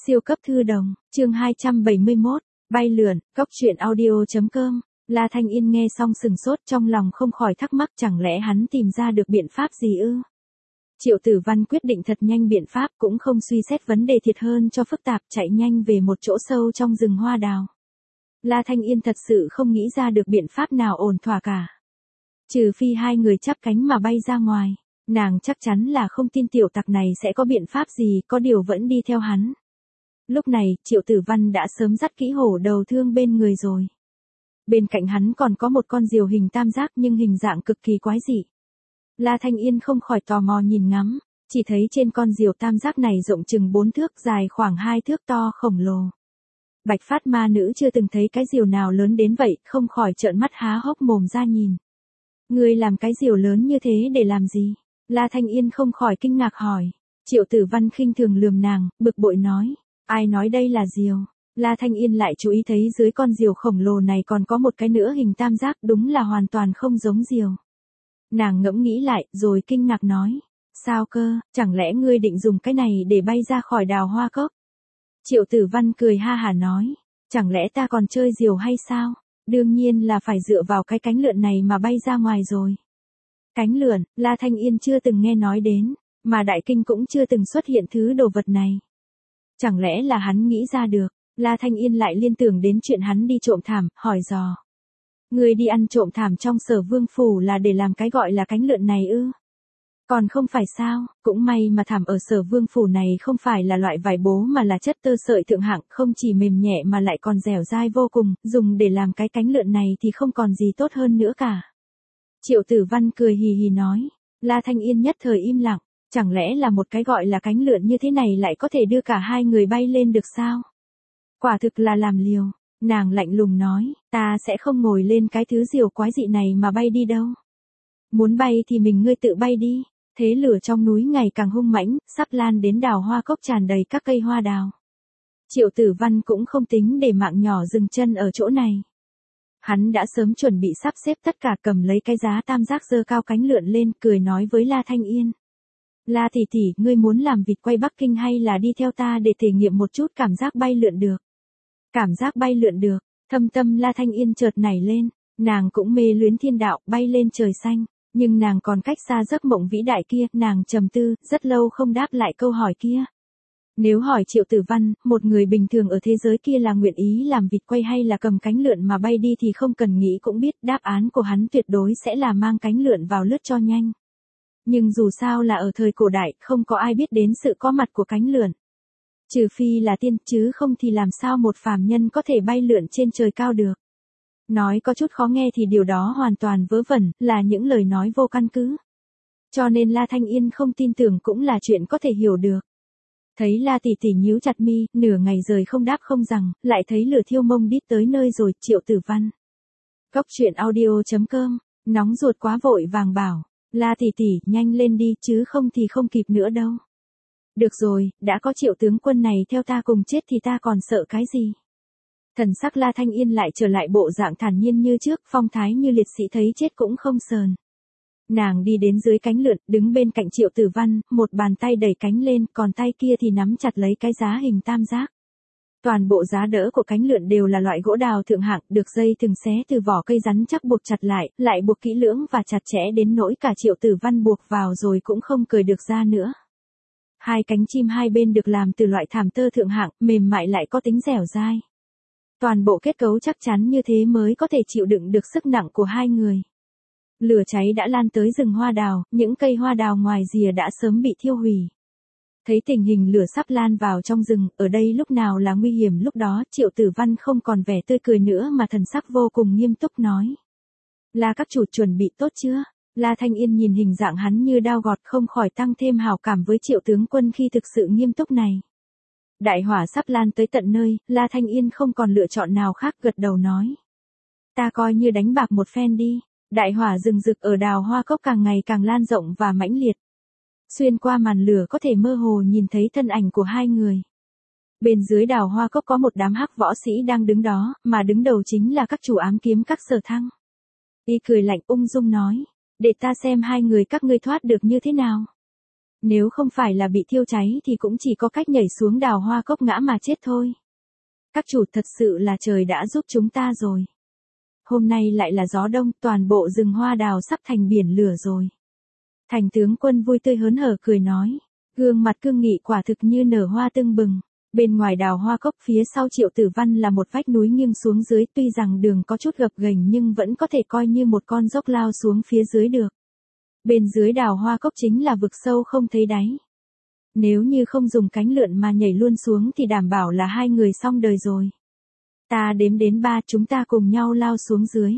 Siêu cấp thư đồng, chương 271, bay lượn, góc truyện audio.com. La Thanh Yên nghe xong sừng sốt, trong lòng không khỏi thắc mắc, chẳng lẽ hắn tìm ra được biện pháp gì ư? Triệu Tử Văn quyết định thật nhanh biện pháp, cũng không suy xét vấn đề thiệt hơn cho phức tạp, chạy nhanh về một chỗ sâu trong rừng hoa đào. La Thanh Yên thật sự không nghĩ ra được biện pháp nào ổn thỏa cả. Trừ phi hai người chắp cánh mà bay ra ngoài, nàng chắc chắn là không tin tiểu tặc này sẽ có biện pháp gì, có điều vẫn đi theo hắn. Lúc này, Triệu Tử Văn đã sớm dắt kỹ hổ đầu thương bên người rồi. Bên cạnh hắn còn có một con diều hình tam giác nhưng hình dạng cực kỳ quái dị. La Thanh Yên không khỏi tò mò nhìn ngắm, chỉ thấy trên con diều tam giác này rộng chừng 4 thước, dài khoảng 2 thước, to khổng lồ. Bạch Phát ma nữ chưa từng thấy cái diều nào lớn đến vậy, không khỏi trợn mắt há hốc mồm ra nhìn. Ngươi làm cái diều lớn như thế để làm gì? La Thanh Yên không khỏi kinh ngạc hỏi. Triệu Tử Văn khinh thường lườm nàng, bực bội nói. Ai nói đây là diều? La Thanh Yên lại chú ý thấy dưới con diều khổng lồ này còn có một cái nữa hình tam giác, đúng là hoàn toàn không giống diều. Nàng ngẫm nghĩ lại, rồi kinh ngạc nói. Sao cơ, chẳng lẽ ngươi định dùng cái này để bay ra khỏi đào hoa cốc? Triệu Tử Văn cười ha hả nói. Chẳng lẽ ta còn chơi diều hay sao? Đương nhiên là phải dựa vào cái cánh lượn này mà bay ra ngoài rồi. Cánh lượn, La Thanh Yên chưa từng nghe nói đến, mà Đại Kinh cũng chưa từng xuất hiện thứ đồ vật này. Chẳng lẽ là hắn nghĩ ra được? La Thanh Yên lại liên tưởng đến chuyện hắn đi trộm thảm, hỏi dò. Người đi ăn trộm thảm trong Sở Vương phủ là để làm cái gọi là cánh lượn này ư? Còn không phải sao, cũng may mà thảm ở Sở Vương phủ này không phải là loại vải bố mà là chất tơ sợi thượng hạng, không chỉ mềm nhẹ mà lại còn dẻo dai vô cùng, dùng để làm cái cánh lượn này thì không còn gì tốt hơn nữa cả. Triệu Tử Văn cười hì hì nói. La Thanh Yên nhất thời im lặng, chẳng lẽ là một cái gọi là cánh lượn như thế này lại có thể đưa cả hai người bay lên được sao? Quả thực là làm liều. Nàng lạnh lùng nói, ta sẽ không ngồi lên cái thứ diều quái dị này mà bay đi đâu. Muốn bay thì ngươi tự bay đi. Thế lửa trong núi ngày càng hung mãnh, sắp lan đến đào hoa cốc tràn đầy các cây hoa đào. Triệu Tử Văn cũng không tính để mạng nhỏ dừng chân ở chỗ này. Hắn đã sớm chuẩn bị sắp xếp tất cả, cầm lấy cái giá tam giác giơ cao cánh lượn lên, cười nói với La Thanh Yên. La tỷ tỷ, ngươi muốn làm vịt quay Bắc Kinh hay là đi theo ta để thể nghiệm một chút cảm giác bay lượn được? Cảm giác bay lượn được, thâm tâm La Thanh Yên chợt nảy lên, nàng cũng mê luyến thiên đạo, bay lên trời xanh, nhưng nàng còn cách xa giấc mộng vĩ đại kia, nàng trầm tư, rất lâu không đáp lại câu hỏi kia. Nếu hỏi Triệu Tử Văn, một người bình thường ở thế giới kia là nguyện ý làm vịt quay hay là cầm cánh lượn mà bay đi thì không cần nghĩ cũng biết đáp án của hắn tuyệt đối sẽ là mang cánh lượn vào lướt cho nhanh. Nhưng dù sao là ở thời cổ đại, không có ai biết đến sự có mặt của cánh lượn. Trừ phi là tiên, chứ không thì làm sao một phàm nhân có thể bay lượn trên trời cao được. Nói có chút khó nghe thì điều đó hoàn toàn vớ vẩn, là những lời nói vô căn cứ. Cho nên La Thanh Yên không tin tưởng cũng là chuyện có thể hiểu được. Thấy La tỷ tỷ nhíu chặt mi, nửa ngày rời không đáp không rằng, lại thấy lửa thiêu mông đít tới nơi rồi. Triệu Tử Văn. Góc truyện audio.com, nóng ruột quá vội vàng bảo. La tỷ tỷ, nhanh lên đi chứ không thì không kịp nữa đâu. Được rồi, đã có Triệu tướng quân này theo ta cùng chết thì ta còn sợ cái gì? Thần sắc La Thanh Yên lại trở lại bộ dạng thản nhiên như trước, phong thái như liệt sĩ thấy chết cũng không sờn. Nàng đi đến dưới cánh lượn, đứng bên cạnh Triệu Tử Văn, một bàn tay đẩy cánh lên, còn tay kia thì nắm chặt lấy cái giá hình tam giác. Toàn bộ giá đỡ của cánh lượn đều là loại gỗ đào thượng hạng, được dây thừng xé từ vỏ cây rắn chắc buộc chặt lại buộc kỹ lưỡng và chặt chẽ đến nỗi cả Triệu Tử Văn buộc vào rồi cũng không cởi được ra nữa. Hai cánh chim hai bên được làm từ loại thảm tơ thượng hạng, mềm mại lại có tính dẻo dai. Toàn bộ kết cấu chắc chắn như thế mới có thể chịu đựng được sức nặng của hai người. Lửa cháy đã lan tới rừng hoa đào, những cây hoa đào ngoài rìa đã sớm bị thiêu hủy. Thấy tình hình lửa sắp lan vào trong rừng, ở đây lúc nào là nguy hiểm lúc đó, Triệu Tử Văn không còn vẻ tươi cười nữa mà thần sắc vô cùng nghiêm túc nói. Là các chủ chuẩn bị tốt chưa? La Thanh Yên nhìn hình dạng hắn như đao gọt không khỏi tăng thêm hảo cảm với Triệu tướng quân khi thực sự nghiêm túc này. Đại hỏa sắp lan tới tận nơi, La Thanh Yên không còn lựa chọn nào khác, gật đầu nói. Ta coi như đánh bạc một phen đi. Đại hỏa rừng rực ở đào hoa cốc càng ngày càng lan rộng và mãnh liệt. Xuyên qua màn lửa có thể mơ hồ nhìn thấy thân ảnh của hai người. Bên dưới đào hoa cốc có một đám hắc võ sĩ đang đứng đó, mà đứng đầu chính là các chủ ám kiếm các Sở Thăng. Y cười lạnh ung dung nói, để ta xem hai người các ngươi thoát được như thế nào. Nếu không phải là bị thiêu cháy thì cũng chỉ có cách nhảy xuống đào hoa cốc ngã mà chết thôi. Các chủ, thật sự là trời đã giúp chúng ta rồi. Hôm nay lại là gió đông, toàn bộ rừng hoa đào sắp thành biển lửa rồi. Thành tướng quân vui tươi hớn hở cười nói. Gương mặt cương nghị quả thực như nở hoa tưng bừng. Bên ngoài đào hoa cốc phía sau Triệu Tử Văn là một vách núi nghiêng xuống dưới, tuy rằng đường có chút gập ghềnh nhưng vẫn có thể coi như một con dốc lao xuống phía dưới được. Bên dưới đào hoa cốc chính là vực sâu không thấy đáy. Nếu như không dùng cánh lượn mà nhảy luôn xuống thì đảm bảo là hai người xong đời rồi. Ta đếm đến 3, chúng ta cùng nhau lao xuống dưới.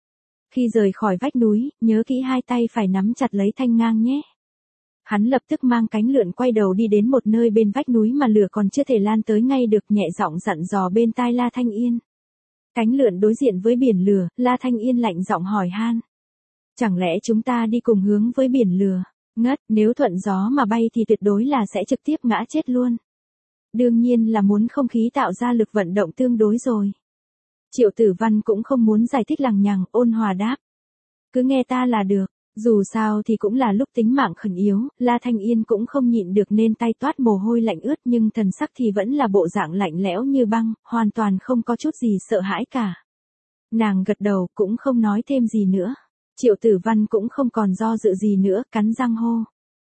Khi rời khỏi vách núi, nhớ kỹ hai tay phải nắm chặt lấy thanh ngang nhé. Hắn lập tức mang cánh lượn quay đầu đi đến một nơi bên vách núi mà lửa còn chưa thể lan tới ngay được, nhẹ giọng dặn dò bên tai La Thanh Yên. Cánh lượn đối diện với biển lửa, La Thanh Yên lạnh giọng hỏi han. Chẳng lẽ chúng ta đi cùng hướng với biển lửa? Ngất, nếu thuận gió mà bay thì tuyệt đối là sẽ trực tiếp ngã chết luôn. Đương nhiên là muốn không khí tạo ra lực vận động tương đối rồi. Triệu Tử Văn cũng không muốn giải thích lằng nhằng, ôn hòa đáp. Cứ nghe ta là được, dù sao thì cũng là lúc tính mạng khẩn yếu, La Thanh Yên cũng không nhịn được nên tay toát mồ hôi lạnh ướt nhưng thần sắc thì vẫn là bộ dạng lạnh lẽo như băng, hoàn toàn không có chút gì sợ hãi cả. Nàng gật đầu cũng không nói thêm gì nữa. Triệu Tử Văn cũng không còn do dự gì nữa, cắn răng hô.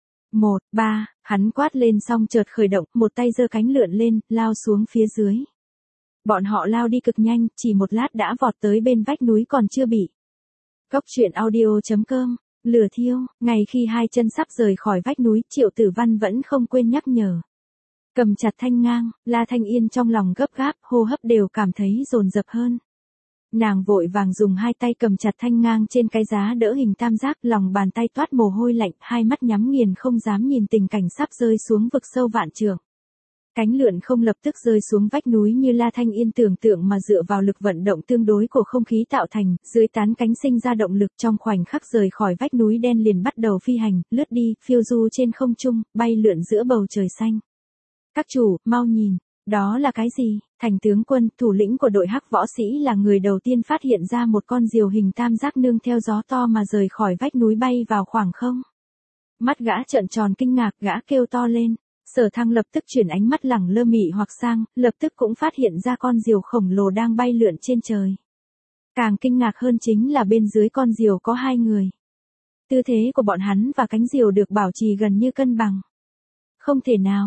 1, 3, hắn quát lên xong chợt khởi động, một tay giơ cánh lượn lên, lao xuống phía dưới. Bọn họ lao đi cực nhanh, chỉ một lát đã vọt tới bên vách núi còn chưa bị. Cốc truyện audio.com, lửa thiêu, ngay khi hai chân sắp rời khỏi vách núi, Triệu Tử Văn vẫn không quên nhắc nhở. Cầm chặt thanh ngang, La Thanh Yên trong lòng gấp gáp, hô hấp đều cảm thấy dồn dập hơn. Nàng vội vàng dùng hai tay cầm chặt thanh ngang trên cái giá đỡ hình tam giác, lòng bàn tay toát mồ hôi lạnh, hai mắt nhắm nghiền không dám nhìn tình cảnh sắp rơi xuống vực sâu vạn trượng. Cánh lượn không lập tức rơi xuống vách núi như La Thanh Yên tưởng tượng mà dựa vào lực vận động tương đối của không khí tạo thành, dưới tán cánh sinh ra động lực, trong khoảnh khắc rời khỏi vách núi đen liền bắt đầu phi hành, lướt đi, phiêu du trên không trung, bay lượn giữa bầu trời xanh. Các chủ, mau nhìn. Đó là cái gì? Thành tướng quân, thủ lĩnh của đội hắc võ sĩ là người đầu tiên phát hiện ra một con diều hình tam giác nương theo gió to mà rời khỏi vách núi bay vào khoảng không. Mắt gã trợn tròn kinh ngạc, gã kêu to lên. Sở Thăng lập tức chuyển ánh mắt lẳng lơ mị hoặc sang, lập tức cũng phát hiện ra con diều khổng lồ đang bay lượn trên trời. Càng kinh ngạc hơn chính là bên dưới con diều có hai người. Tư thế của bọn hắn và cánh diều được bảo trì gần như cân bằng. Không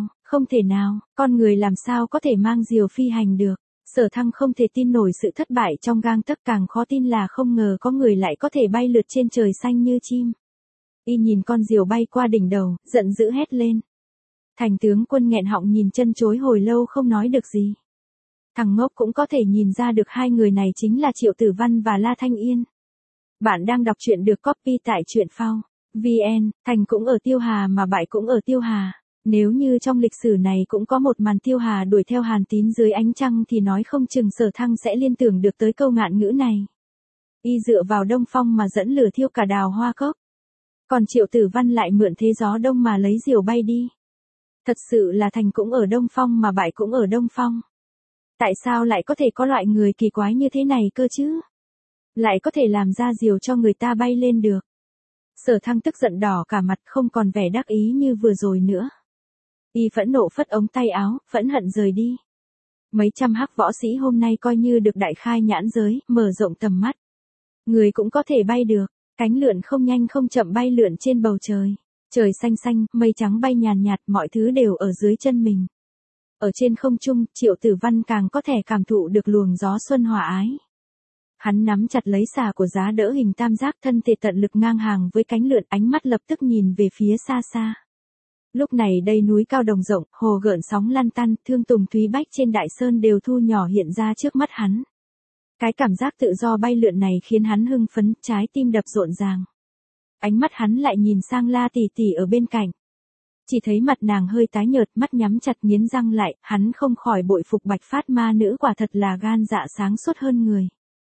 thể nào, con người làm sao có thể mang diều phi hành được. Sở Thăng không thể tin nổi sự thất bại trong gang tấc, càng khó tin là không ngờ có người lại có thể bay lượt trên trời xanh như chim. Y nhìn con diều bay qua đỉnh đầu, giận dữ hét lên. Thành tướng quân nghẹn họng nhìn chân chối hồi lâu không nói được gì. Thằng ngốc cũng có thể nhìn ra được hai người này chính là Triệu Tử Văn và La Thanh Yên. Bạn đang đọc truyện được copy tại truyện phao VN, thành cũng ở Tiêu Hà mà bại cũng ở Tiêu Hà. Nếu như trong lịch sử này cũng có một màn Tiêu Hà đuổi theo Hàn Tín dưới ánh trăng thì nói không chừng Sở Thăng sẽ liên tưởng được tới câu ngạn ngữ này. Y dựa vào đông phong mà dẫn lửa thiêu cả đào hoa cốc. Còn Triệu Tử Văn lại mượn thế gió đông mà lấy diều bay đi. Thật sự là thành cũng ở đông phong mà bại cũng ở đông phong. Tại sao lại có thể có loại người kỳ quái như thế này cơ chứ? Lại có thể làm ra diều cho người ta bay lên được. Sở Thăng tức giận đỏ cả mặt, không còn vẻ đắc ý như vừa rồi nữa. Y phẫn nộ phất ống tay áo, phẫn hận rời đi. Mấy trăm hắc võ sĩ hôm nay coi như được đại khai nhãn giới, mở rộng tầm mắt. Người cũng có thể bay được, cánh lượn không nhanh không chậm bay lượn trên bầu trời. Trời xanh xanh, mây trắng bay nhàn nhạt, mọi thứ đều ở dưới chân mình. Ở trên không trung, Triệu Tử Văn càng có thể cảm thụ được luồng gió xuân hòa ái. Hắn nắm chặt lấy xà của giá đỡ hình tam giác, thân thể tận lực ngang hàng với cánh lượn, ánh mắt lập tức nhìn về phía xa xa. Lúc này đây núi cao đồng rộng, hồ gợn sóng lăn tăn, thương tùng thúy bách trên đại sơn đều thu nhỏ hiện ra trước mắt hắn. Cái cảm giác tự do bay lượn này khiến hắn hưng phấn, trái tim đập rộn ràng. Ánh mắt hắn lại nhìn sang La tỷ tỷ ở bên cạnh. Chỉ thấy mặt nàng hơi tái nhợt, mắt nhắm chặt nghiến răng lại, hắn không khỏi bội phục Bạch Phát Ma nữ, quả thật là gan dạ sáng suốt hơn người.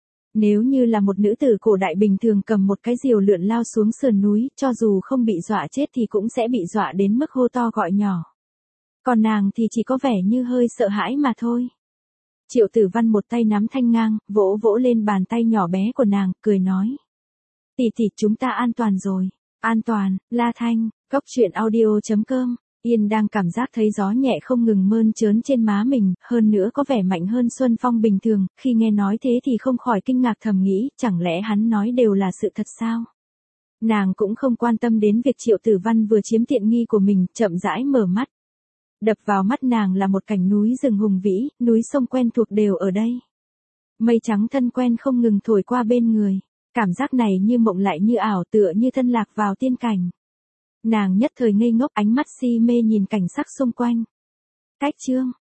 Nếu như là một nữ tử cổ đại bình thường cầm một cái diều lượn lao xuống sườn núi, cho dù không bị dọa chết thì cũng sẽ bị dọa đến mức hô to gọi nhỏ. Còn nàng thì chỉ có vẻ như hơi sợ hãi mà thôi. Triệu Tử Văn một tay nắm thanh ngang, vỗ vỗ lên bàn tay nhỏ bé của nàng, cười nói. Tỷ tỷ, chúng ta an toàn rồi. An toàn, La Thanh, Cốc truyện audio.com. Yên đang cảm giác thấy gió nhẹ không ngừng mơn trớn trên má mình, hơn nữa có vẻ mạnh hơn Xuân Phong bình thường, khi nghe nói thế thì không khỏi kinh ngạc thầm nghĩ, chẳng lẽ hắn nói đều là sự thật sao? Nàng cũng không quan tâm đến việc Triệu Tử Văn vừa chiếm tiện nghi của mình, chậm rãi mở mắt. Đập vào mắt nàng là một cảnh núi rừng hùng vĩ, núi sông quen thuộc đều ở đây. Mây trắng thân quen không ngừng thổi qua bên người, cảm giác này như mộng lại như ảo, tựa như thân lạc vào tiên cảnh. Nàng nhất thời ngây ngốc, ánh mắt si mê nhìn cảnh sắc xung quanh. Cách chương